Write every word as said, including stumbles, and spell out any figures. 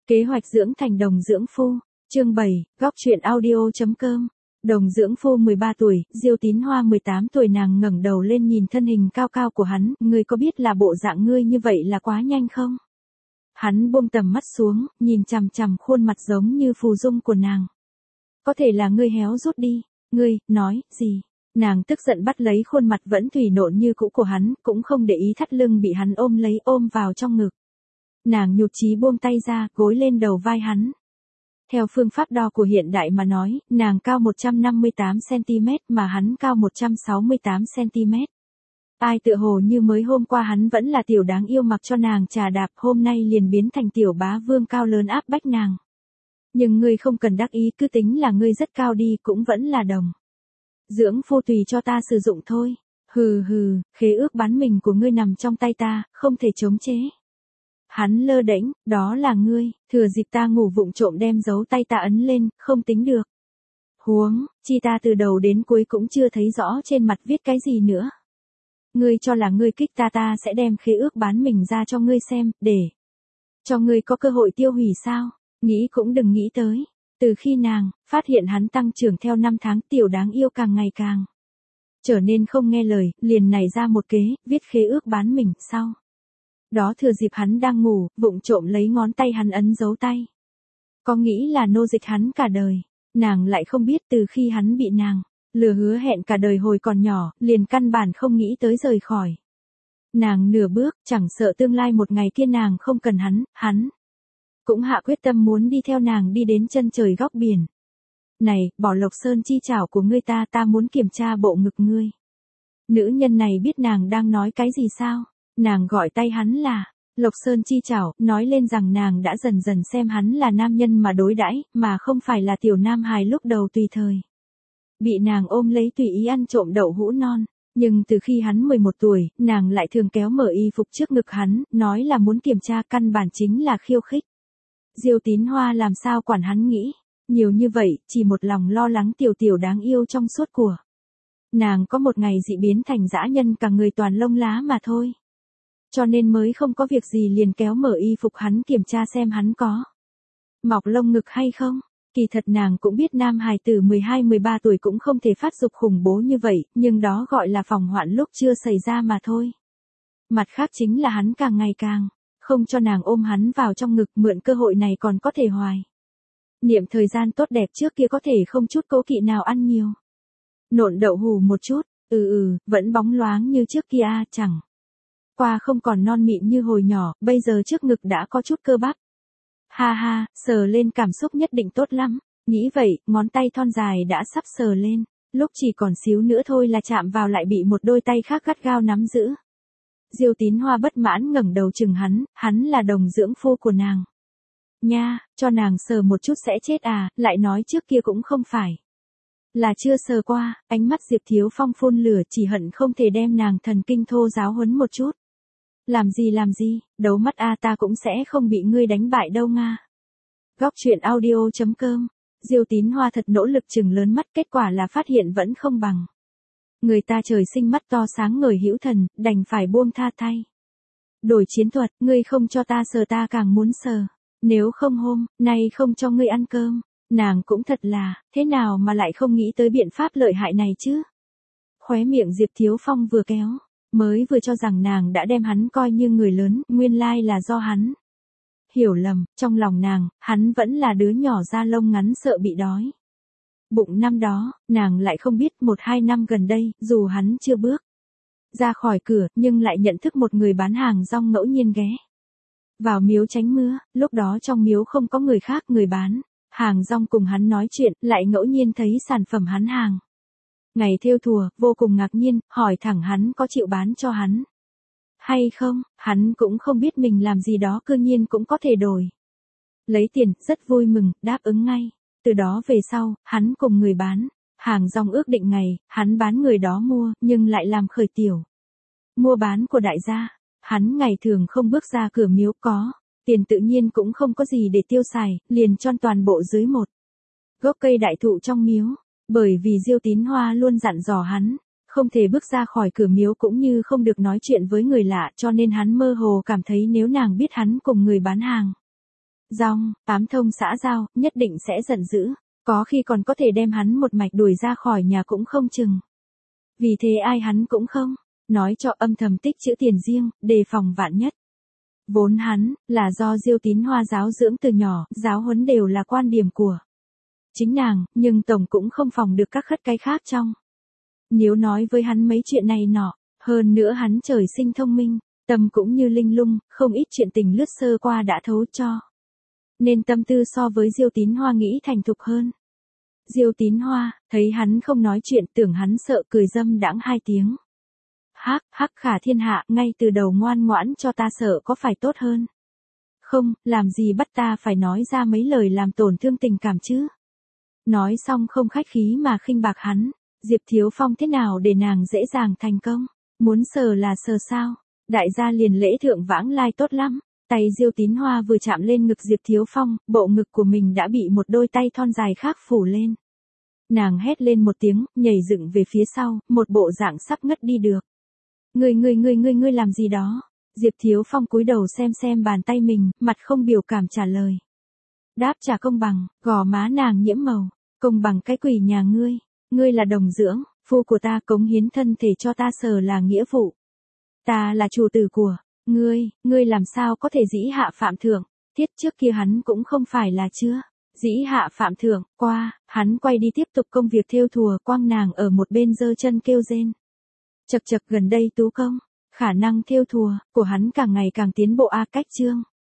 Kế hoạch dưỡng thành đồng dưỡng phu, chương bảy, góc truyện audio.com. Đồng dưỡng phu mười ba tuổi, Diêu Tín Hoa mười tám tuổi. Nàng ngẩng đầu lên nhìn thân hình cao cao của hắn, ngươi có biết là bộ dạng ngươi như vậy là quá nhanh không? Hắn buông tầm mắt xuống, nhìn chằm chằm khuôn mặt giống như phù dung của nàng. Có thể là ngươi héo rút đi, ngươi, nói, gì? Nàng tức giận bắt lấy khuôn mặt vẫn thủy nộn như cũ của hắn, cũng không để ý thắt lưng bị hắn ôm lấy ôm vào trong ngực. Nàng nhụt chí buông tay ra, gối lên đầu vai hắn. Theo phương pháp đo của hiện đại mà nói, nàng cao một trăm năm mươi tám xăng-ti-mét mà hắn cao một trăm sáu mươi tám xăng-ti-mét. Ai tựa hồ như mới hôm qua hắn vẫn là tiểu đáng yêu mặc cho nàng trà đạp, hôm nay liền biến thành tiểu bá vương cao lớn áp bách nàng. Nhưng ngươi không cần đắc ý, cứ tính là ngươi rất cao đi cũng vẫn là đồng dưỡng phu tùy cho ta sử dụng thôi. Hừ hừ, khế ước bán mình của ngươi nằm trong tay ta, không thể chống chế. Hắn lơ đễnh, đó là ngươi, thừa dịp ta ngủ vụng trộm đem dấu tay ta ấn lên, không tính được. Huống, chi ta từ đầu đến cuối cũng chưa thấy rõ trên mặt viết cái gì nữa. Ngươi cho là ngươi kích ta ta sẽ đem khế ước bán mình ra cho ngươi xem, để cho ngươi có cơ hội tiêu hủy sao? Nghĩ cũng đừng nghĩ tới. Từ khi nàng phát hiện hắn tăng trưởng theo năm tháng, tiểu đáng yêu càng ngày càng trở nên không nghe lời, liền nảy ra một kế, viết khế ước bán mình, sau đó thừa dịp hắn đang ngủ, vụng trộm lấy ngón tay hắn ấn dấu tay. Có nghĩ là nô dịch hắn cả đời, nàng lại không biết từ khi hắn bị nàng lừa hứa hẹn cả đời hồi còn nhỏ, liền căn bản không nghĩ tới rời khỏi nàng nửa bước, chẳng sợ tương lai một ngày kia nàng không cần hắn, hắn cũng hạ quyết tâm muốn đi theo nàng đi đến chân trời góc biển. Này, bỏ Lộc Sơn chi chảo của ngươi ta, ta muốn kiểm tra bộ ngực ngươi. Nữ nhân này biết nàng đang nói cái gì sao? Nàng gọi tay hắn là Lộc Sơn chi chảo, nói lên rằng nàng đã dần dần xem hắn là nam nhân mà đối đãi, mà không phải là tiểu nam hài lúc đầu tùy thời bị nàng ôm lấy tùy ý ăn trộm đậu hũ non. Nhưng từ khi hắn mười một tuổi, nàng lại thường kéo mở y phục trước ngực hắn, nói là muốn kiểm tra, căn bản chính là khiêu khích. Diêu Tín Hoa làm sao quản hắn nghĩ nhiều như vậy, chỉ một lòng lo lắng tiểu tiểu đáng yêu trong suốt của nàng có một ngày dị biến thành dã nhân cả người toàn lông lá mà thôi. Cho nên mới không có việc gì liền kéo mở y phục hắn kiểm tra xem hắn có mọc lông ngực hay không. Kỳ thật nàng cũng biết nam hài tử mười hai mười ba tuổi cũng không thể phát dục khủng bố như vậy, nhưng đó gọi là phòng hoạn lúc chưa xảy ra mà thôi. Mặt khác chính là hắn càng ngày càng không cho nàng ôm hắn vào trong ngực, mượn cơ hội này còn có thể hoài niệm thời gian tốt đẹp trước kia, có thể không chút cố kỵ nào ăn nhiều nộn đậu hù một chút. Ừ ừ, vẫn bóng loáng như trước kia, chẳng qua không còn non mịn như hồi nhỏ, bây giờ trước ngực đã có chút cơ bắp. Ha ha, sờ lên cảm xúc nhất định tốt lắm. Nghĩ vậy, ngón tay thon dài đã sắp sờ lên, lúc chỉ còn xíu nữa thôi là chạm vào lại bị một đôi tay khác gắt gao nắm giữ. Diêu Tín Hoa bất mãn ngẩng đầu chừng hắn, hắn là đồng dưỡng phu của nàng nha, cho nàng sờ một chút sẽ chết à, lại nói trước kia cũng không phải là chưa sờ qua. Ánh mắt Diệp Thiếu Phong phun lửa, chỉ hận không thể đem nàng thần kinh thô giáo huấn một chút. Làm gì làm gì, đấu mắt a, ta cũng sẽ không bị ngươi đánh bại đâu nga. Góc truyện audio.com. Diêu Tín Hoa thật nỗ lực chừng lớn mắt, kết quả là phát hiện vẫn không bằng người ta trời sinh mắt to sáng ngời hữu thần, đành phải buông tha thay đổi chiến thuật. Ngươi không cho ta sờ ta càng muốn sờ, nếu không hôm nay không cho ngươi ăn cơm. Nàng cũng thật là, thế nào mà lại không nghĩ tới biện pháp lợi hại này chứ. Khóe miệng Diệp Thiếu Phong vừa kéo, mới vừa cho rằng nàng đã đem hắn coi như người lớn, nguyên lai là do hắn hiểu lầm. Trong lòng nàng, hắn vẫn là đứa nhỏ da lông ngắn sợ bị đói bụng. Năm đó, nàng lại không biết một hai năm gần đây, dù hắn chưa bước ra khỏi cửa, nhưng lại nhận thức một người bán hàng rong ngẫu nhiên ghé vào miếu tránh mưa. Lúc đó trong miếu không có người khác, người bán hàng rong cùng hắn nói chuyện, lại ngẫu nhiên thấy sản phẩm hắn hàng ngày thêu thùa, vô cùng ngạc nhiên, hỏi thẳng hắn có chịu bán cho hắn hay không. Hắn cũng không biết mình làm gì đó cư nhiên cũng có thể đổi lấy tiền, rất vui mừng, đáp ứng ngay. Từ đó về sau, hắn cùng người bán hàng rong ước định ngày, hắn bán người đó mua, nhưng lại làm khởi tiểu mua bán của đại gia. Hắn ngày thường không bước ra cửa miếu, có tiền tự nhiên cũng không có gì để tiêu xài, liền chôn toàn bộ dưới một gốc cây đại thụ trong miếu. Bởi vì Diêu Tín Hoa luôn dặn dò hắn không thể bước ra khỏi cửa miếu cũng như không được nói chuyện với người lạ, cho nên hắn mơ hồ cảm thấy nếu nàng biết hắn cùng người bán hàng Rong, ám thông xã giao, nhất định sẽ giận dữ, có khi còn có thể đem hắn một mạch đuổi ra khỏi nhà cũng không chừng. Vì thế ai hắn cũng không, nói cho âm thầm tích trữ tiền riêng, đề phòng vạn nhất. Vốn hắn, là do Diêu Tín Hoa giáo dưỡng từ nhỏ, giáo huấn đều là quan điểm của chính nàng, nhưng tổng cũng không phòng được các khất cái khác trong. Nếu nói với hắn mấy chuyện này nọ, hơn nữa hắn trời sinh thông minh, tâm cũng như linh lung, không ít chuyện tình lướt sơ qua đã thấu cho. Nên tâm tư so với Diêu Tín Hoa nghĩ thành thục hơn. Diêu Tín Hoa, thấy hắn không nói chuyện tưởng hắn sợ cười dâm đãng hai tiếng. Hắc, hắc khả thiên hạ, ngay từ đầu ngoan ngoãn cho ta sợ có phải tốt hơn. Không, làm gì bắt ta phải nói ra mấy lời làm tổn thương tình cảm chứ. Nói xong không khách khí mà khinh bạc hắn, Diệp Thiếu Phong thế nào để nàng dễ dàng thành công, muốn sờ là sờ sao, đại gia liền lễ thượng vãng lai tốt lắm. Tay Diêu Tín Hoa vừa chạm lên ngực Diệp Thiếu Phong, bộ ngực của mình đã bị một đôi tay thon dài khác phủ lên. Nàng hét lên một tiếng, nhảy dựng về phía sau, một bộ dạng sắp ngất đi được. Ngươi ngươi ngươi ngươi ngươi làm gì đó? Diệp Thiếu Phong cúi đầu xem xem bàn tay mình, mặt không biểu cảm trả lời. Đáp trả công bằng, gò má nàng nhiễm màu, công bằng cái quỷ nhà ngươi, ngươi là đồng dưỡng, phu của ta cống hiến thân thể cho ta sờ là nghĩa vụ. Ta là chủ tử của ngươi, ngươi làm sao có thể dĩ hạ phạm thượng, tiết trước kia hắn cũng không phải là chưa. Dĩ hạ phạm thượng, qua, hắn quay đi tiếp tục công việc thêu thùa, quang nàng ở một bên giơ chân kêu rên. Chật chật gần đây tú công, khả năng thêu thùa của hắn càng ngày càng tiến bộ a cách chương.